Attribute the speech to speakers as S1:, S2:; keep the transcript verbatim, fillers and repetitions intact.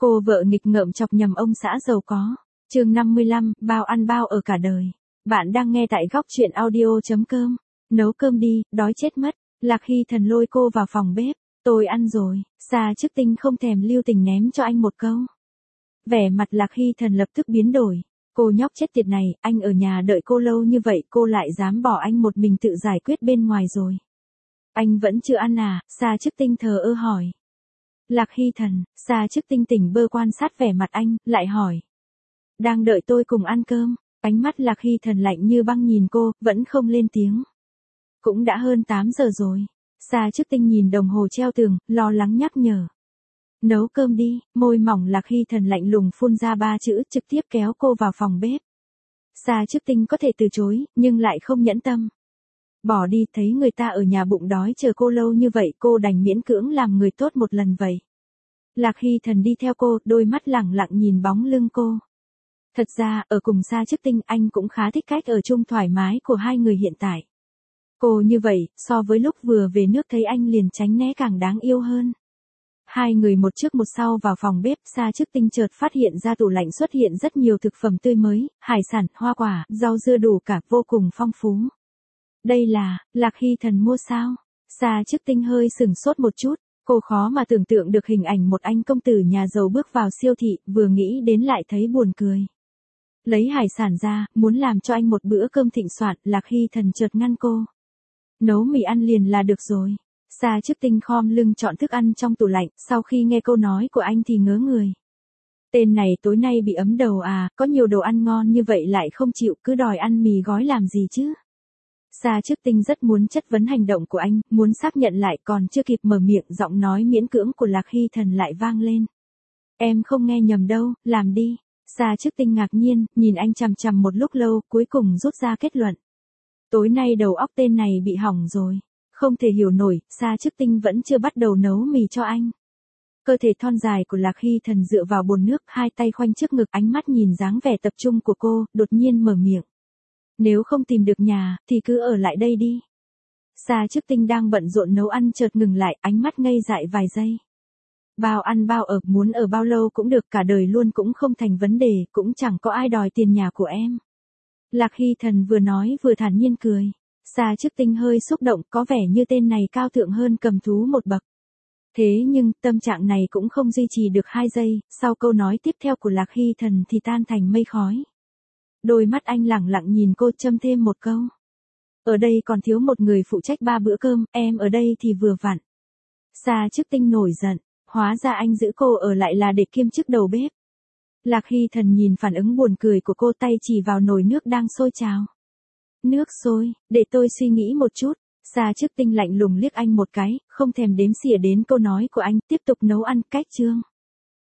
S1: Cô vợ nghịch ngợm chọc nhầm ông xã giàu có. Chương năm mươi lăm, bao ăn bao ở cả đời. Bạn đang nghe tại góc truyện audio.com. Nấu cơm đi, đói chết mất. Lạc Hy Thần lôi cô vào phòng bếp. Tôi ăn rồi. Sa Chức Tinh không thèm lưu tình ném cho anh một câu. Vẻ mặt Lạc Hy Thần lập tức biến đổi. Cô nhóc chết tiệt này, anh ở nhà đợi cô lâu như vậy, cô lại dám bỏ anh một mình tự giải quyết bên ngoài rồi. Anh vẫn chưa ăn à? Sa Chức Tinh thờ ơ hỏi. Lạc Hy Thần, Sa Chức Tinh tỉnh bơ quan sát vẻ mặt anh, lại hỏi. Đang đợi tôi cùng ăn cơm. Ánh mắt Lạc Hy Thần lạnh như băng nhìn cô, vẫn không lên tiếng. Cũng đã hơn tám giờ rồi. Sa Chức Tinh nhìn đồng hồ treo tường, lo lắng nhắc nhở. Nấu cơm đi, môi mỏng Lạc Hy Thần lạnh lùng phun ra ba chữ, trực tiếp kéo cô vào phòng bếp. Sa Chức Tinh có thể từ chối, nhưng lại không nhẫn tâm. Bỏ đi, thấy người ta ở nhà bụng đói chờ cô lâu như vậy, cô đành miễn cưỡng làm người tốt một lần vậy. Lạc Hy Thần đi theo cô, đôi mắt lẳng lặng nhìn bóng lưng cô. Thật ra, ở cùng Sa Chức Tinh, anh cũng khá thích cách ở chung thoải mái của hai người hiện tại. Cô như vậy, so với lúc vừa về nước thấy anh liền tránh né càng đáng yêu hơn. Hai người một trước một sau vào phòng bếp, Sa Chức Tinh chợt phát hiện ra tủ lạnh xuất hiện rất nhiều thực phẩm tươi mới, hải sản, hoa quả, rau dưa đủ cả, vô cùng phong phú. Đây là, Lạc Hy Thần mua sao? Sa Chức Tinh hơi sừng sốt một chút, cô khó mà tưởng tượng được hình ảnh một anh công tử nhà giàu bước vào siêu thị, vừa nghĩ đến lại thấy buồn cười. Lấy hải sản ra, muốn làm cho anh một bữa cơm thịnh soạn, Lạc Hy Thần chợt ngăn cô. Nấu mì ăn liền là được rồi. Sa Chức Tinh khom lưng chọn thức ăn trong tủ lạnh, sau khi nghe câu nói của anh thì ngớ người. Tên này tối nay bị ấm đầu à, có nhiều đồ ăn ngon như vậy lại không chịu, cứ đòi ăn mì gói làm gì chứ. Sa Chức Tinh rất muốn chất vấn hành động của anh, muốn xác nhận lại, còn chưa kịp mở miệng, giọng nói miễn cưỡng của Lạc Hy Thần lại vang lên. Em không nghe nhầm đâu, làm đi. Sa Chức Tinh ngạc nhiên, nhìn anh chằm chằm một lúc lâu, cuối cùng rút ra kết luận. Tối nay đầu óc tên này bị hỏng rồi. Không thể hiểu nổi, Sa Chức Tinh vẫn chưa bắt đầu nấu mì cho anh. Cơ thể thon dài của Lạc Hy Thần dựa vào bồn nước, hai tay khoanh trước ngực, ánh mắt nhìn dáng vẻ tập trung của cô, đột nhiên mở miệng. Nếu không tìm được nhà, thì cứ ở lại đây đi. Sa Chức Tinh đang bận rộn nấu ăn chợt ngừng lại, ánh mắt ngây dại vài giây. Bao ăn bao ở, muốn ở bao lâu cũng được, cả đời luôn cũng không thành vấn đề, cũng chẳng có ai đòi tiền nhà của em. Lạc Hy Thần vừa nói vừa thản nhiên cười. Sa Chức Tinh hơi xúc động, có vẻ như tên này cao thượng hơn cầm thú một bậc. Thế nhưng, tâm trạng này cũng không duy trì được hai giây, sau câu nói tiếp theo của Lạc Hy Thần thì tan thành mây khói. Đôi mắt anh lẳng lặng nhìn cô, châm thêm một câu. Ở đây còn thiếu một người phụ trách ba bữa cơm, em ở đây thì vừa vặn. Sa Chức Tinh nổi giận, hóa ra anh giữ cô ở lại là để kiêm chức đầu bếp. Lạc Hy Thần nhìn phản ứng buồn cười của cô, tay chỉ vào nồi nước đang sôi trào. Nước sôi, để tôi suy nghĩ một chút. Sa Chức Tinh lạnh lùng liếc anh một cái, không thèm đếm xỉa đến câu nói của anh, tiếp tục nấu ăn. Cách chương